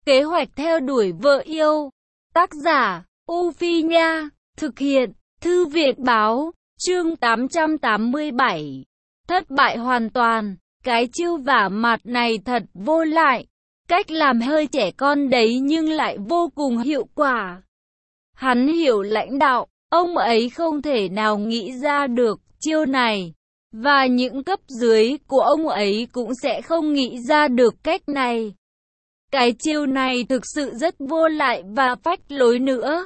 Kế hoạch theo đuổi vợ yêu. Tác giả, U Phi Nha. Thực hiện, Thư viện Báo. Chương 887. Thất bại hoàn toàn. Cái chiêu vả mặt này thật vô lại. Cách làm hơi trẻ con đấy nhưng lại vô cùng hiệu quả. Hắn hiểu lãnh đạo, ông ấy không thể nào nghĩ ra được chiêu này. Và những cấp dưới của ông ấy cũng sẽ không nghĩ ra được cách này. Cái chiêu này thực sự rất vô lại và phách lối nữa.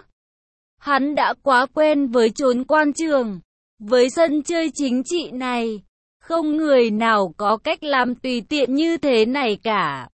Hắn đã quá quen với chốn quan trường, với sân chơi chính trị này. Không người nào có cách làm tùy tiện như thế này cả.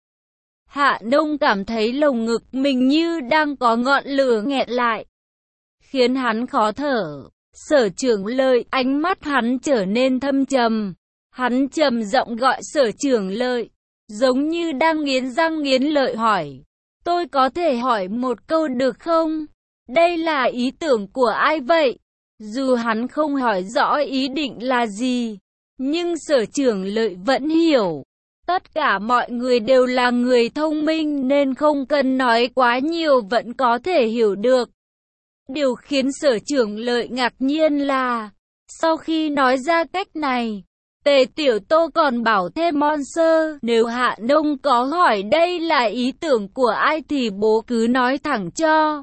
Hạ Nông cảm thấy lồng ngực mình như đang có ngọn lửa nghẹn lại, khiến hắn khó thở. Sở Trưởng Lợi, ánh mắt hắn trở nên thâm trầm. Hắn trầm giọng gọi Sở Trưởng Lợi, giống như đang nghiến răng nghiến lợi hỏi. Tôi có thể hỏi một câu được không? Đây là ý tưởng của ai vậy? Dù hắn không hỏi rõ ý định là gì, nhưng Sở Trưởng Lợi vẫn hiểu. Tất cả mọi người đều là người thông minh nên không cần nói quá nhiều vẫn có thể hiểu được. Điều khiến Sở Trưởng Lợi ngạc nhiên là, sau khi nói ra cách này, Tề Tiểu Tô còn bảo thêm Monster, nếu Hạ Nông có hỏi đây là ý tưởng của ai thì bố cứ nói thẳng cho.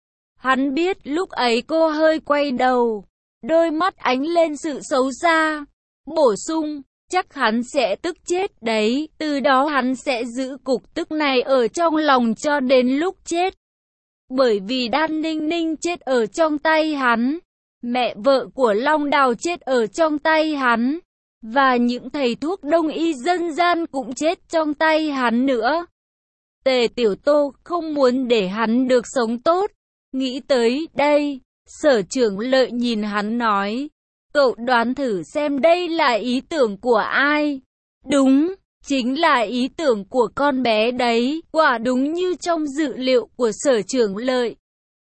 Hắn biết lúc ấy cô hơi quay đầu, đôi mắt ánh lên sự xấu xa, bổ sung, chắc hắn sẽ tức chết đấy, từ đó hắn sẽ giữ cục tức này ở trong lòng cho đến lúc chết. Bởi vì Đan Ninh Ninh chết ở trong tay hắn, mẹ vợ của Long Đào chết ở trong tay hắn, và những thầy thuốc đông y dân gian cũng chết trong tay hắn nữa. Tề Tiểu Tô không muốn để hắn được sống tốt. Nghĩ tới đây, Sở Trưởng Lợi nhìn hắn nói, cậu đoán thử xem đây là ý tưởng của ai? Đúng, chính là ý tưởng của con bé đấy, quả đúng như trong dự liệu của Sở Trưởng Lợi.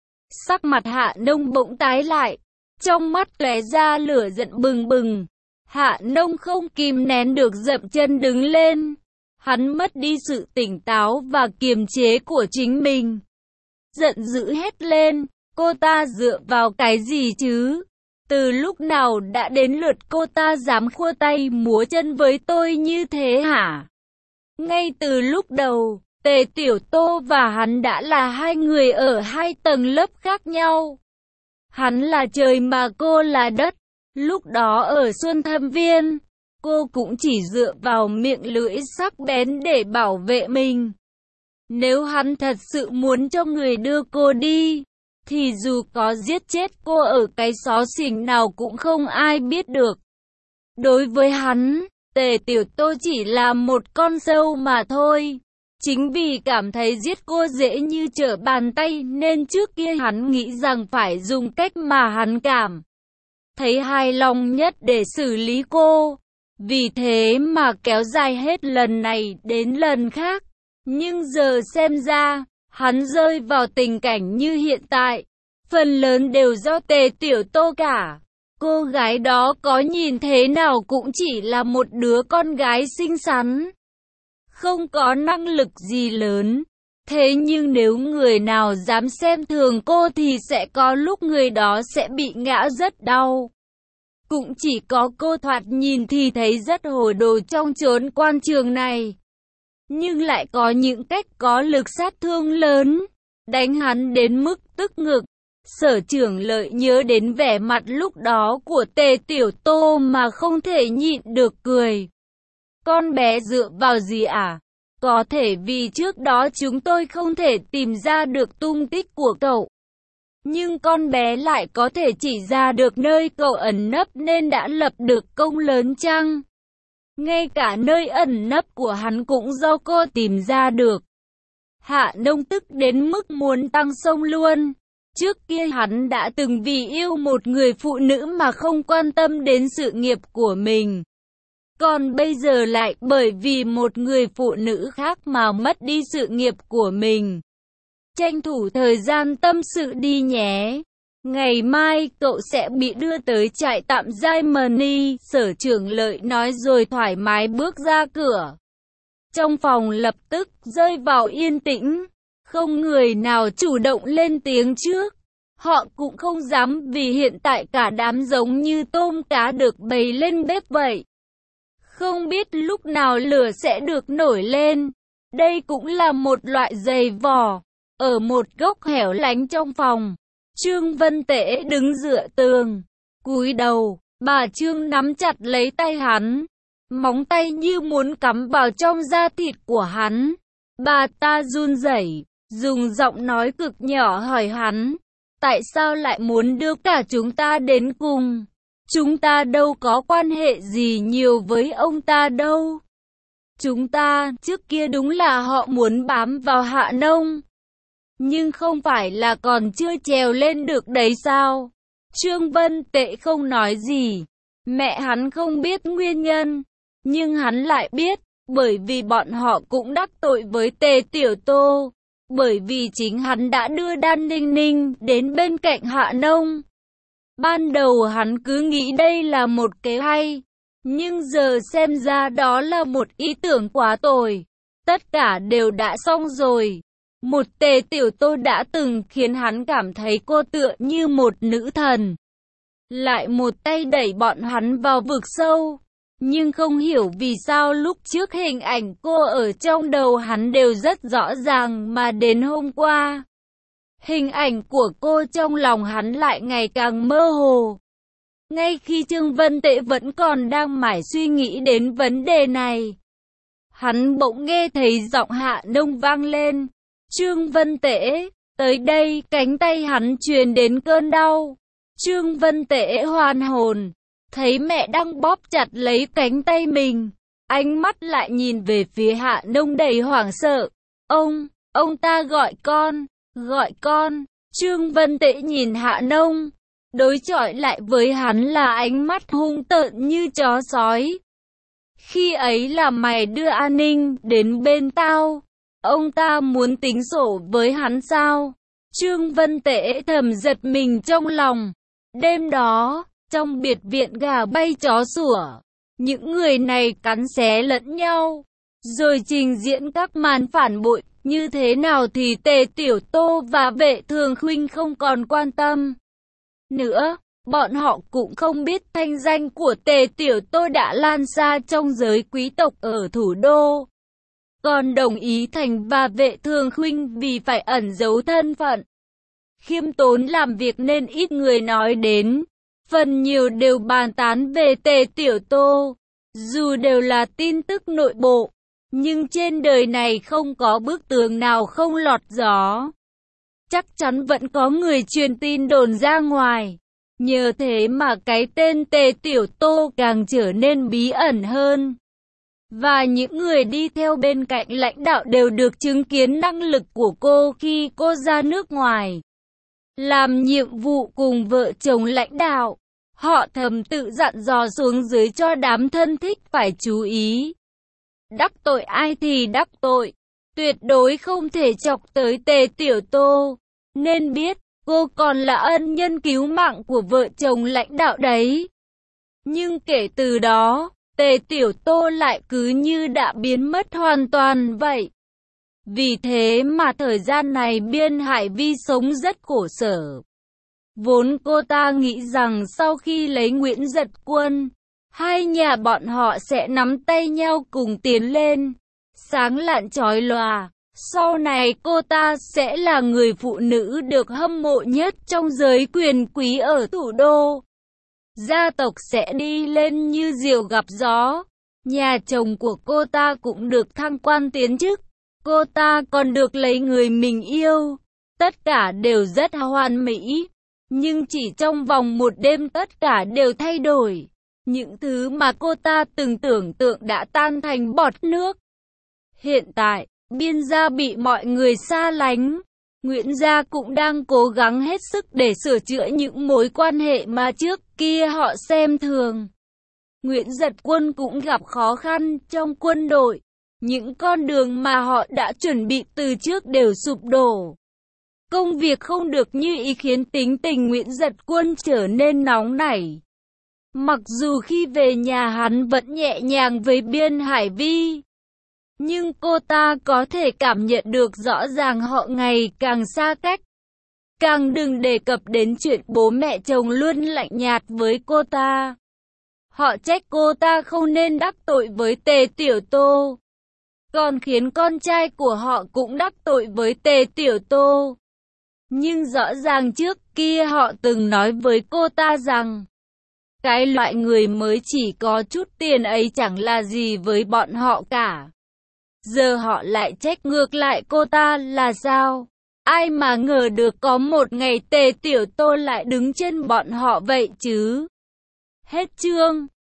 Sắc mặt Hạ Nông bỗng tái lại, trong mắt lóe ra lửa giận bừng bừng. Hạ Nông không kìm nén được dậm chân đứng lên. Hắn mất đi sự tỉnh táo và kiềm chế của chính mình. Giận dữ hét lên, cô ta dựa vào cái gì chứ? Từ lúc nào đã đến lượt cô ta dám khua tay múa chân với tôi như thế hả? Ngay từ lúc đầu, Tề Tiểu Tô và hắn đã là hai người ở hai tầng lớp khác nhau. Hắn là trời mà cô là đất. Lúc đó ở Xuân Thâm Viên, cô cũng chỉ dựa vào miệng lưỡi sắc bén để bảo vệ mình. Nếu hắn thật sự muốn cho người đưa cô đi, thì dù có giết chết cô ở cái xó xỉnh nào cũng không ai biết được. Đối với hắn, Tề Tiểu Tô chỉ là một con sâu mà thôi. Chính vì cảm thấy giết cô dễ như trở bàn tay nên trước kia hắn nghĩ rằng phải dùng cách mà hắn cảm thấy hài lòng nhất để xử lý cô. Vì thế mà kéo dài hết lần này đến lần khác. Nhưng giờ xem ra, hắn rơi vào tình cảnh như hiện tại, phần lớn đều do Tề Tiểu Tô cả. Cô gái đó có nhìn thế nào cũng chỉ là một đứa con gái xinh xắn, không có năng lực gì lớn. Thế nhưng nếu người nào dám xem thường cô thì sẽ có lúc người đó sẽ bị ngã rất đau. Cũng chỉ có cô thoạt nhìn thì thấy rất hồ đồ trong chốn quan trường này, nhưng lại có những cách có lực sát thương lớn, đánh hắn đến mức tức ngực. Sở Trưởng Lợi nhớ đến vẻ mặt lúc đó của Tề Tiểu Tô mà không thể nhịn được cười. Con bé dựa vào gì à? Có thể vì trước đó chúng tôi không thể tìm ra được tung tích của cậu, nhưng con bé lại có thể chỉ ra được nơi cậu ẩn nấp nên đã lập được công lớn chăng? Ngay cả nơi ẩn nấp của hắn cũng do cô tìm ra được. Hạ Nông tức đến mức muốn tăng sông luôn. Trước kia hắn đã từng vì yêu một người phụ nữ mà không quan tâm đến sự nghiệp của mình. Còn bây giờ lại bởi vì một người phụ nữ khác mà mất đi sự nghiệp của mình. Tranh thủ thời gian tâm sự đi nhé. Ngày mai cậu sẽ bị đưa tới trại tạm Germany, Sở Trưởng Lợi nói rồi thoải mái bước ra cửa. Trong phòng lập tức rơi vào yên tĩnh. Không người nào chủ động lên tiếng trước. Họ cũng không dám vì hiện tại cả đám giống như tôm cá được bày lên bếp vậy. Không biết lúc nào lửa sẽ được nổi lên. Đây cũng là một loại giày vò. Ở một góc hẻo lánh trong phòng, Trương Vân Tễ đứng dựa tường, cúi đầu, bà Trương nắm chặt lấy tay hắn. Móng tay như muốn cắm vào trong da thịt của hắn. Bà ta run rẩy, dùng giọng nói cực nhỏ hỏi hắn, tại sao lại muốn đưa cả chúng ta đến cùng? Chúng ta đâu có quan hệ gì nhiều với ông ta đâu. Chúng ta, trước kia đúng là họ muốn bám vào Hạ Nông. Nhưng không phải là còn chưa trèo lên được đấy sao? Trương Vân Tệ không nói gì. Mẹ hắn không biết nguyên nhân. Nhưng hắn lại biết, bởi vì bọn họ cũng đắc tội với Tề Tiểu Tô. Bởi vì chính hắn đã đưa Đan Ninh Ninh đến bên cạnh Hạ Nông. Ban đầu hắn cứ nghĩ đây là một kế hay. Nhưng giờ xem ra đó là một ý tưởng quá tồi. Tất cả đều đã xong rồi. Một Tề Tiểu Tô đã từng khiến hắn cảm thấy cô tựa như một nữ thần. Lại một tay đẩy bọn hắn vào vực sâu. Nhưng không hiểu vì sao lúc trước hình ảnh cô ở trong đầu hắn đều rất rõ ràng mà đến hôm qua. Hình ảnh của cô trong lòng hắn lại ngày càng mơ hồ. Ngay khi Trương Vân Tệ vẫn còn đang mải suy nghĩ đến vấn đề này, hắn bỗng nghe thấy giọng Hạ Nông vang lên. Trương Vân Tễ, tới đây, cánh tay hắn truyền đến cơn đau. Trương Vân Tễ hoàn hồn, thấy mẹ đang bóp chặt lấy cánh tay mình. Ánh mắt lại nhìn về phía Hạ Nông đầy hoảng sợ. Ông ta gọi con. Trương Vân Tễ nhìn Hạ Nông, đối chọi lại với hắn là ánh mắt hung tợn như chó sói. Khi ấy là mày đưa An Ninh đến bên tao. Ông ta muốn tính sổ với hắn sao? Trương Vân Tễ thầm giật mình trong lòng. Đêm đó, trong biệt viện gà bay chó sủa, những người này cắn xé lẫn nhau, rồi trình diễn các màn phản bội. Như thế nào thì Tề Tiểu Tô và Vệ Thường Khuynh không còn quan tâm nữa. Bọn họ cũng không biết thanh danh của Tề Tiểu Tô đã lan xa trong giới quý tộc ở thủ đô. Còn đồng ý Thành và Vệ Thường Khuynh vì phải ẩn giấu thân phận, khiêm tốn làm việc nên ít người nói đến. Phần nhiều đều bàn tán về Tề Tiểu Tô. Dù đều là tin tức nội bộ, nhưng trên đời này không có bức tường nào không lọt gió. Chắc chắn vẫn có người truyền tin đồn ra ngoài. Nhờ thế mà cái tên Tề Tiểu Tô càng trở nên bí ẩn hơn. Và những người đi theo bên cạnh lãnh đạo đều được chứng kiến năng lực của cô khi cô ra nước ngoài làm nhiệm vụ cùng vợ chồng lãnh đạo. Họ thầm tự dặn dò xuống dưới cho đám thân thích phải chú ý. Đắc tội ai thì đắc tội, tuyệt đối không thể chọc tới Tề Tiểu Tô. Nên biết, cô còn là ân nhân cứu mạng của vợ chồng lãnh đạo đấy. Nhưng kể từ đó, Tề Tiểu Tô lại cứ như đã biến mất hoàn toàn vậy. Vì thế mà thời gian này Biên Hải Vi sống rất khổ sở. Vốn cô ta nghĩ rằng sau khi lấy Nguyễn Dật Quân, hai nhà bọn họ sẽ nắm tay nhau cùng tiến lên, sáng lạn chói lòa. Sau này cô ta sẽ là người phụ nữ được hâm mộ nhất trong giới quyền quý ở thủ đô. Gia tộc sẽ đi lên như diều gặp gió. Nhà chồng của cô ta cũng được thăng quan tiến chức. Cô ta còn được lấy người mình yêu. Tất cả đều rất hoàn mỹ. Nhưng chỉ trong vòng một đêm tất cả đều thay đổi. Những thứ mà cô ta từng tưởng tượng đã tan thành bọt nước. Hiện tại, Biên gia bị mọi người xa lánh. Nguyễn gia cũng đang cố gắng hết sức để sửa chữa những mối quan hệ mà trước kia họ xem thường. Nguyễn Dật Quân cũng gặp khó khăn trong quân đội. Những con đường mà họ đã chuẩn bị từ trước đều sụp đổ. Công việc không được như ý khiến tính tình Nguyễn Dật Quân trở nên nóng nảy. Mặc dù khi về nhà hắn vẫn nhẹ nhàng với Biên Hải Vi. Nhưng cô ta có thể cảm nhận được rõ ràng họ ngày càng xa cách. Càng đừng đề cập đến chuyện bố mẹ chồng luôn lạnh nhạt với cô ta. Họ trách cô ta không nên đắc tội với Tề Tiểu Tô, còn khiến con trai của họ cũng đắc tội với Tề Tiểu Tô. Nhưng rõ ràng trước kia họ từng nói với cô ta rằng, cái loại người mới chỉ có chút tiền ấy chẳng là gì với bọn họ cả. Giờ họ lại trách ngược lại cô ta là sao? Ai mà ngờ được có một ngày Tề Tiểu Tô lại đứng trên bọn họ vậy chứ? Hết chương.